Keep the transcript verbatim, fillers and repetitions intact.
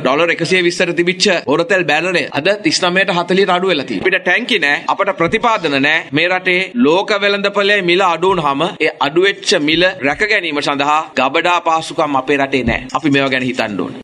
Dollar එකසිය විස්සට තිබිච්ච හොරතල් බැනරය අද තිස් නවයට හතළිහට අඩු වෙලා තියෙනවා. අපිට ටැංකි නැහැ, අපට ප්‍රතිපාදන නැහැ. මේ රටේ ලෝක වෙළඳපොලේ මිල අඩු වුනහම ඒ අඩු වෙච්ච මිල රැක ගැනීම සඳහා ගබඩා පහසුකම් අපේ රටේ නැහැ. අපි මේවා ගැන හිතන්න ඕනේ.